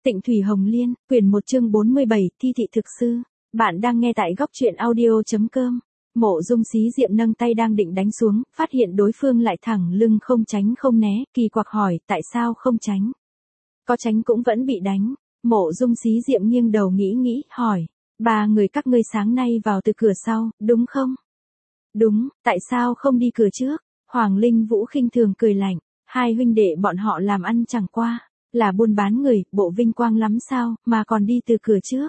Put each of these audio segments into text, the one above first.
Tịnh Thủy Hồng Liên, quyển 1 chương 47, thi thị thực sư. Bạn đang nghe tại góc truyện audio.com. Mộ Dung Xí Diệm nâng tay đang định đánh xuống, phát hiện đối phương lại thẳng lưng không tránh không né, kỳ quặc hỏi, tại sao không tránh? Có tránh cũng vẫn bị đánh. Mộ Dung Xí Diệm nghiêng đầu nghĩ, hỏi, ba người các ngươi sáng nay vào từ cửa sau, đúng không? Đúng, tại sao không đi cửa trước? Hoàng Linh Vũ khinh thường cười lạnh, hai huynh đệ bọn họ làm ăn chẳng qua là buôn bán người, bộ vinh quang lắm sao, mà còn đi từ cửa trước.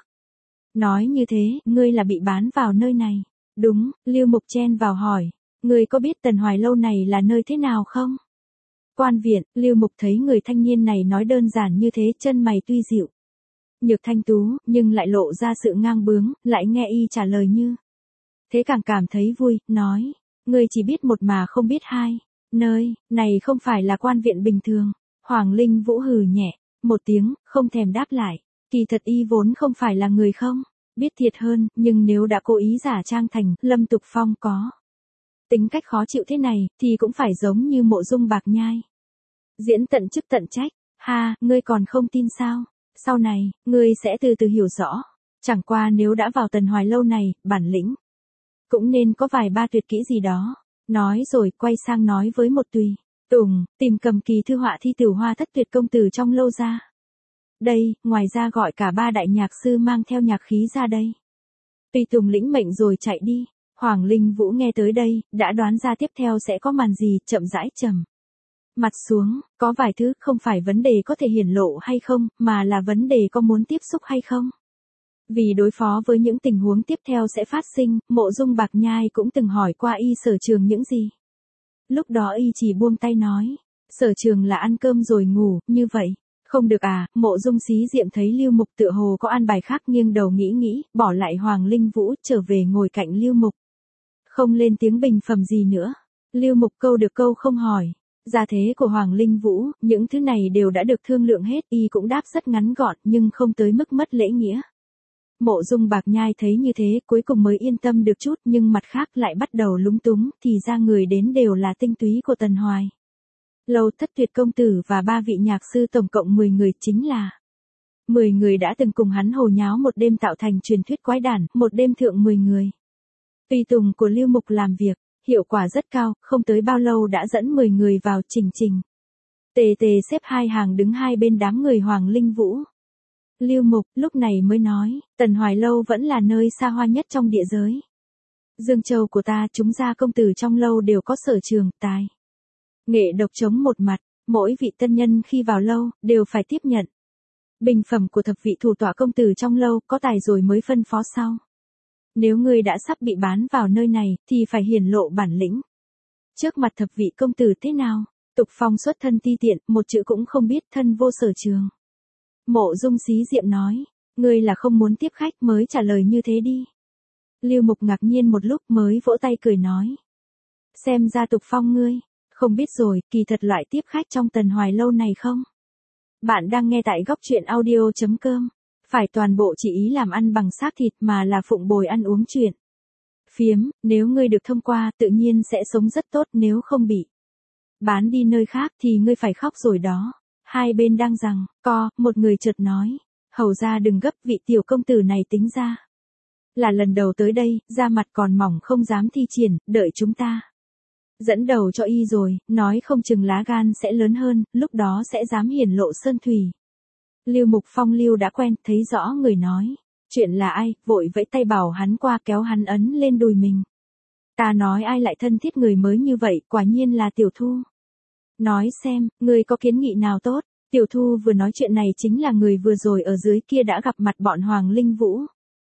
Nói như thế, ngươi là bị bán vào nơi này. Đúng, Lưu Mục chen vào hỏi, ngươi có biết Tần Hoài Lâu này là nơi thế nào không? Quan viện, Lưu Mục thấy người thanh niên này nói đơn giản như thế, chân mày tuy dịu nhược thanh tú, nhưng lại lộ ra sự ngang bướng, lại nghe y trả lời như thế càng cảm thấy vui, nói, ngươi chỉ biết một mà không biết hai. Nơi này không phải là quan viện bình thường. Hoàng Linh Vũ hừ nhẹ một tiếng, không thèm đáp lại. Kỳ thật y vốn không phải là người không biết thiệt hơn, nhưng nếu đã cố ý giả trang thành Lâm Tục Phong có tính cách khó chịu thế này, thì cũng phải giống như Mộ Dung Bạc Nhai, diễn tận chức tận trách. Ha, ngươi còn không tin sao? Sau này, ngươi sẽ từ từ hiểu rõ. Chẳng qua nếu đã vào Tần Hoài Lâu này, bản lĩnh cũng nên có vài ba tuyệt kỹ gì đó. Nói rồi quay sang nói với một tùy tùng, tìm cầm kỳ thư họa thi Tử Hoa Thất Tuyệt công tử trong lâu ra. Đây, ngoài ra gọi cả ba đại nhạc sư mang theo nhạc khí ra đây. Tùy tùng lĩnh mệnh rồi chạy đi. Hoàng Linh Vũ nghe tới đây, đã đoán ra tiếp theo sẽ có màn gì, chậm rãi trầm mặt xuống, có vài thứ không phải vấn đề có thể hiển lộ hay không, mà là vấn đề có muốn tiếp xúc hay không. Vì đối phó với những tình huống tiếp theo sẽ phát sinh, Mộ Dung Bạc Nhai cũng từng hỏi qua y Sở Trường những gì. Lúc đó y chỉ buông tay nói, Sở Trường là ăn cơm rồi ngủ, như vậy. Không được à, Mộ Dung Xí Diệm thấy Lưu Mục tựa hồ có an bài khác, nghiêng đầu nghĩ, bỏ lại Hoàng Linh Vũ trở về ngồi cạnh Lưu Mục. Không lên tiếng bình phẩm gì nữa. Lưu Mục câu được câu không hỏi. Gia thế của Hoàng Linh Vũ, những thứ này đều đã được thương lượng hết, y cũng đáp rất ngắn gọn nhưng không tới mức mất lễ nghĩa. Mộ Dung Bạc Nhai thấy như thế, cuối cùng mới yên tâm được chút, nhưng mặt khác lại bắt đầu lúng túng, thì ra người đến đều là tinh túy của Tần Hoài Lâu, Thất Tuyệt công tử và ba vị nhạc sư, tổng cộng 10 người, chính là 10 người đã từng cùng hắn hồ nháo một đêm tạo thành truyền thuyết quái đản, một đêm thượng 10 người. Tùy tùng của Lưu Mục làm việc, hiệu quả rất cao, không tới bao lâu đã dẫn 10 người vào trình. Tề xếp hai hàng đứng hai bên đám người Hoàng Linh Vũ. Lưu Mục lúc này mới nói, Tần Hoài Lâu vẫn là nơi xa hoa nhất trong địa giới Dương Châu của ta, chúng gia công tử trong lâu đều có sở trường, tài nghệ độc chống một mặt, mỗi vị tân nhân khi vào lâu, đều phải tiếp nhận bình phẩm của thập vị thủ tọa công tử trong lâu, có tài rồi mới phân phó sau. Nếu ngươi đã sắp bị bán vào nơi này, thì phải hiển lộ bản lĩnh. Trước mặt thập vị công tử thế nào? Tục Phong xuất thân ti tiện, một chữ cũng không biết, thân vô sở trường. Mộ Dung Xí Diệm nói, ngươi là không muốn tiếp khách mới trả lời như thế đi. Lưu Mục ngạc nhiên một lúc mới vỗ tay cười nói, xem ra Tục Phong ngươi không biết rồi, kỳ thật loại tiếp khách trong Tần Hoài Lâu này không? Bạn đang nghe tại góc truyện audio.com. Phải toàn bộ chỉ ý làm ăn bằng xác thịt, mà là phụng bồi ăn uống chuyện phiếm, nếu ngươi được thông qua, tự nhiên sẽ sống rất tốt, nếu không bị bán đi nơi khác thì ngươi phải khóc rồi đó. Hai bên đang giằng co, một người chợt nói, hầu ra đừng gấp, vị tiểu công tử này tính ra là lần đầu tới đây, da mặt còn mỏng không dám thi triển, đợi chúng ta dẫn đầu cho y rồi, nói không chừng lá gan sẽ lớn hơn, lúc đó sẽ dám hiển lộ sơn thủy. Lưu Mục phong lưu đã quen, thấy rõ người nói chuyện là ai, vội vẫy tay bảo hắn qua, kéo hắn ấn lên đùi mình. Ta nói ai lại thân thiết người mới như vậy, quả nhiên là Tiểu Thu. Nói xem, người có kiến nghị nào tốt? Tiểu Thu vừa nói chuyện này chính là người vừa rồi ở dưới kia đã gặp mặt bọn Hoàng Linh Vũ.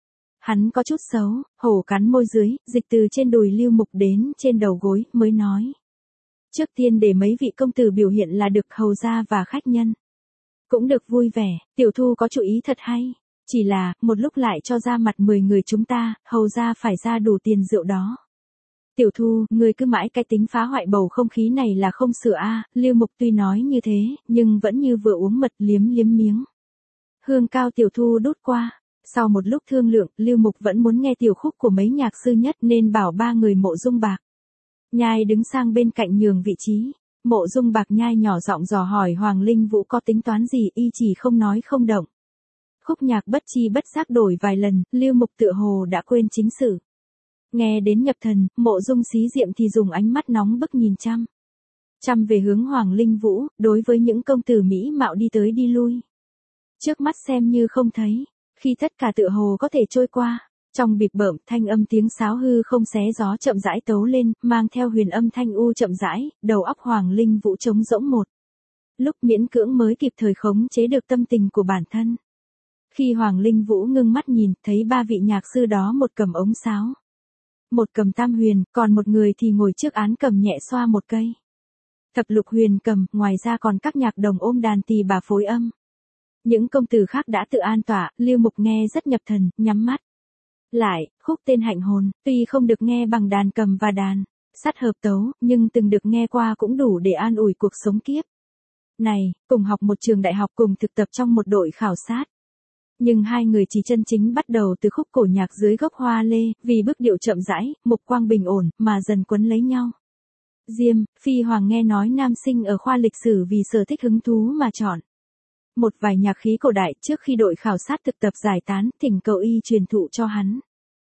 Hắn có chút xấu, hổ cắn môi dưới, dịch từ trên đùi Lưu Mục đến trên đầu gối, mới nói. Trước tiên để mấy vị công tử biểu hiện là được, hầu gia và khách nhân cũng được vui vẻ. Tiểu Thu có chủ ý thật hay. Chỉ là, một lúc lại cho ra mặt 10 người chúng ta, hầu gia phải ra đủ tiền rượu đó. Tiểu Thu, người cứ mãi cái tính phá hoại bầu không khí này là không sửa a. Lưu Mục tuy nói như thế, nhưng vẫn như vừa uống mật, liếm miếng hương cao Tiểu Thu đút qua. Sau một lúc thương lượng, Lưu Mục vẫn muốn nghe tiểu khúc của mấy nhạc sư nhất, nên bảo ba người Mộ Dung Bạc Nhai đứng sang bên cạnh nhường vị trí. Mộ Dung Bạc Nhai nhỏ giọng dò hỏi Hoàng Linh Vũ có tính toán gì, y chỉ không nói không động. Khúc nhạc bất chi bất giác đổi vài lần, Lưu Mục tựa hồ đã quên chính sự. Nghe đến nhập thần, Mộ Dung Xí Diệm thì dùng ánh mắt nóng bức nhìn chăm về hướng Hoàng Linh Vũ, đối với những công tử mỹ mạo đi tới đi lui. Trước mắt xem như không thấy, khi tất cả tựa hồ có thể trôi qua, trong bịp bợm thanh âm tiếng sáo hư không xé gió chậm rãi tấu lên, mang theo huyền âm thanh u chậm rãi, đầu óc Hoàng Linh Vũ trống rỗng một lúc miễn cưỡng mới kịp thời khống chế được tâm tình của bản thân. Khi Hoàng Linh Vũ ngưng mắt nhìn, thấy ba vị nhạc sư đó một cầm ống sáo, một cầm tam huyền, còn một người thì ngồi trước án cầm nhẹ xoa một cây thập lục huyền cầm, ngoài ra còn các nhạc đồng ôm đàn tỳ bà phối âm. Những công tử khác đã tự an tọa, Lưu Mục nghe rất nhập thần, nhắm mắt lại, khúc tên Hạnh Hồn, tuy không được nghe bằng đàn cầm và đàn sắt hợp tấu, nhưng từng được nghe qua cũng đủ để an ủi cuộc sống kiếp này, cùng học một trường đại học, cùng thực tập trong một đội khảo sát. Nhưng hai người chỉ chân chính bắt đầu từ khúc cổ nhạc dưới gốc hoa lê, vì bước điệu chậm rãi, mục quang bình ổn, mà dần quấn lấy nhau. Diêm, Phi Hoàng nghe nói nam sinh ở khoa lịch sử vì sở thích hứng thú mà chọn một vài nhạc khí cổ đại trước khi đội khảo sát thực tập giải tán, thỉnh cầu y truyền thụ cho hắn.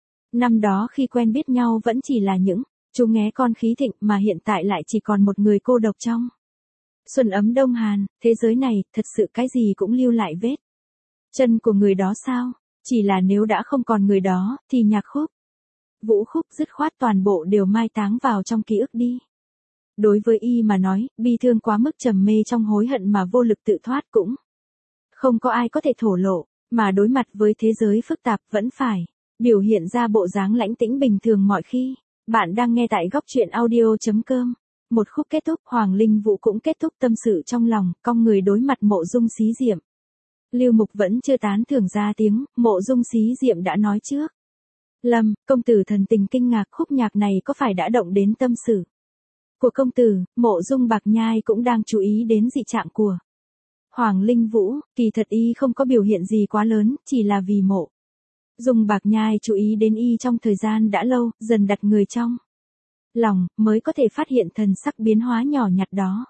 Năm đó khi quen biết nhau vẫn chỉ là những chú nghé con khí thịnh, mà hiện tại lại chỉ còn một người cô độc trong xuân ấm Đông Hàn, thế giới này, thật sự cái gì cũng lưu lại vết chân của người đó sao? Chỉ là nếu đã không còn người đó, thì nhạc khúc, vũ khúc dứt khoát toàn bộ đều mai táng vào trong ký ức đi. Đối với y mà nói, bi thương quá mức trầm mê trong hối hận mà vô lực tự thoát cũng không có ai có thể thổ lộ, mà đối mặt với thế giới phức tạp vẫn phải biểu hiện ra bộ dáng lãnh tĩnh bình thường mọi khi. Bạn đang nghe tại góc truyện audio.com. Một khúc kết thúc, Hoàng Linh Vũ cũng kết thúc tâm sự trong lòng, cong người đối mặt Mộ Dung Xí Diệm. Lưu Mục vẫn chưa tán thưởng ra tiếng, Mộ Dung Xí Diệm đã nói trước. Lâm, công tử thần tình kinh ngạc, khúc nhạc này có phải đã động đến tâm sự của công tử? Mộ Dung Bạc Nhai cũng đang chú ý đến dị trạng của Hoàng Linh Vũ, kỳ thật y không có biểu hiện gì quá lớn, chỉ là vì Mộ Dung Bạc Nhai chú ý đến y trong thời gian đã lâu, dần đặt người trong lòng, mới có thể phát hiện thần sắc biến hóa nhỏ nhặt đó.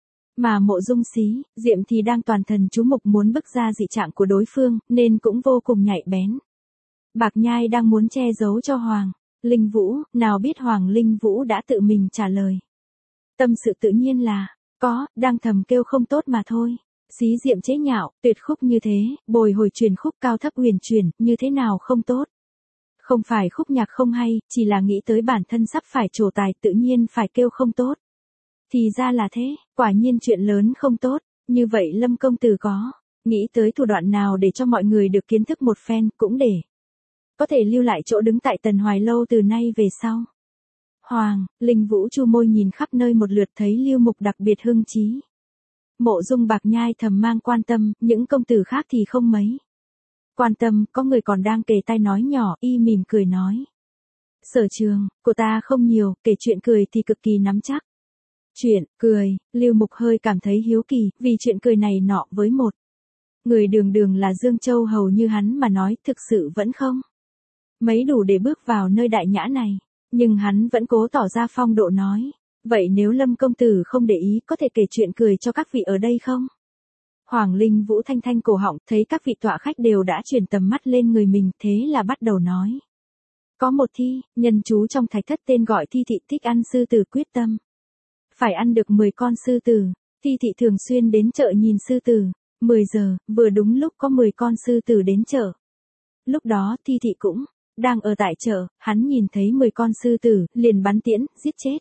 Mà Mộ Dung Xí Diệm thì đang toàn thần chú mục muốn bức ra dị trạng của đối phương, nên cũng vô cùng nhạy bén. Bạc Nhai đang muốn che giấu cho Hoàng Linh Vũ, nào biết Hoàng Linh Vũ đã tự mình trả lời. Tâm sự tự nhiên là, đang thầm kêu không tốt mà thôi. Xí Diệm chế nhạo, tuyệt khúc như thế, bồi hồi truyền khúc cao thấp huyền chuyển, như thế nào không tốt. Không phải khúc nhạc không hay, chỉ là nghĩ tới bản thân sắp phải trổ tài tự nhiên phải kêu không tốt. Thì ra là thế, quả nhiên chuyện lớn không tốt, như vậy Lâm công tử có nghĩ tới thủ đoạn nào để cho mọi người được kiến thức một phen, cũng để có thể lưu lại chỗ đứng tại Tần Hoài Lâu từ nay về sau. Hoàng Linh Vũ chu môi nhìn khắp nơi một lượt, thấy Lưu Mục đặc biệt hưng trí. Mộ Dung Bạc Nhai thầm mang quan tâm, những công tử khác thì không mấy quan tâm, có người còn đang kề tai nói nhỏ, y mỉm cười nói. Sở trường của ta không nhiều, kể chuyện cười thì cực kỳ nắm chắc. Chuyện cười, Lưu Mục hơi cảm thấy hiếu kỳ, vì chuyện cười này nọ với một người đường đường là Dương Châu hầu như hắn mà nói, thực sự vẫn không mấy đủ để bước vào nơi đại nhã này. Nhưng hắn vẫn cố tỏ ra phong độ nói. Vậy nếu Lâm công tử không để ý, có thể kể chuyện cười cho các vị ở đây không? Hoàng Linh Vũ thanh thanh cổ họng, thấy các vị tọa khách đều đã chuyển tầm mắt lên người mình, thế là bắt đầu nói. Có một thi, nhân chú trong thạch thất tên gọi Thi Thị thích ăn sư tử, quyết tâm phải ăn được 10 con sư tử. Thi Thị thường xuyên đến chợ nhìn sư tử. 10 giờ, vừa đúng lúc có 10 con sư tử đến chợ. Lúc đó Thi Thị cũng đang ở tại chợ, hắn nhìn thấy 10 con sư tử, liền bắn tiễn, giết chết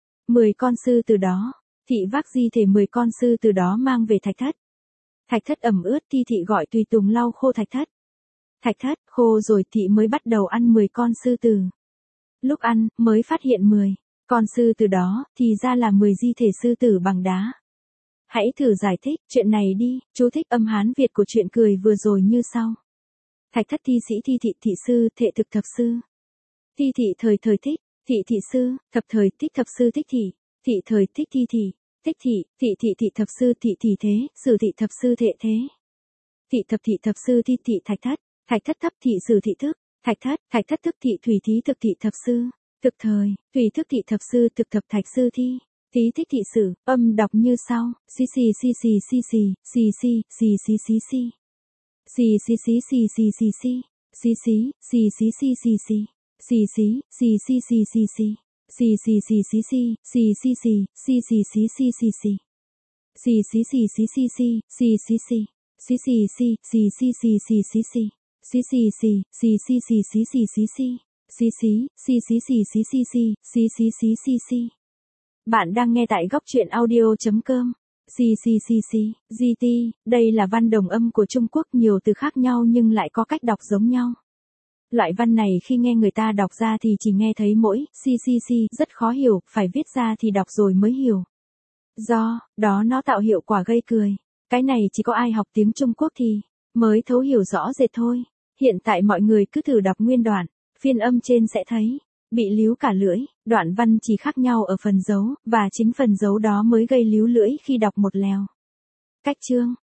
10 con sư tử đó. Thị vác di thể 10 con sư tử đó mang về thạch thất. Thạch thất ẩm ướt, Thi Thị gọi tùy tùng lau khô thạch thất. Thạch thất khô rồi Thị mới bắt đầu ăn 10 con sư tử. Lúc ăn, mới phát hiện 10 con sư tử đó, thì ra là 10 di thể sư tử bằng đá. Hãy thử giải thích chuyện này đi, chú thích âm Hán Việt của chuyện cười vừa rồi như sau. Thạch thất thi sĩ Thi Thị thị sư, thệ thực thập sư. Thi Thị thời thời thích, thị thị sư, thập thời thích thập sư thích thị. Thị thời thích thi thị, thích thị, thị thập sư thị thế, sử thị thập sư thệ thế. Thị thập sư thi thị thạch thất thấp thị sử thị thức, thạch thất thức thị thủy thí thực thị thập sư, thực thời, thủy thức thị thập sư thực thập thạch sư thi. Tí thích thị sử, âm đọc như sau, xì xì xì xì xì xì, xì xì xì xì xì xì. Xì xì xì xì xì xì xì. Xì xí, xì xí xì xì xì. Xì xí, xì xì xì xì xì. Xì xì xì xì xì, xì xì xì, xì xì xì xì xì xì. Xì xí xì xí xì xì, xì xì xì. Xì xì xì, xì xì xì xì xì xì. Xì xì xì, xì xì xì xì xì xì xì. Xì xí, xì xí xì xì xì xì, xì xì xì xì xì. Bạn đang nghe tại góc truyện audio.com. Xì xì xì xì, GT, đây là văn đồng âm của Trung Quốc, nhiều từ khác nhau nhưng lại có cách đọc giống nhau. Loại văn này khi nghe người ta đọc ra thì chỉ nghe thấy mỗi xì xì xì, rất khó hiểu, phải viết ra thì đọc rồi mới hiểu. Do đó nó tạo hiệu quả gây cười. Cái này chỉ có ai học tiếng Trung Quốc thì mới thấu hiểu rõ rệt thôi. Hiện tại mọi người cứ thử đọc nguyên đoạn, phiên âm trên sẽ thấy bị líu cả lưỡi, đoạn văn chỉ khác nhau ở phần dấu, và chính phần dấu đó mới gây líu lưỡi khi đọc một lèo. Cách chương,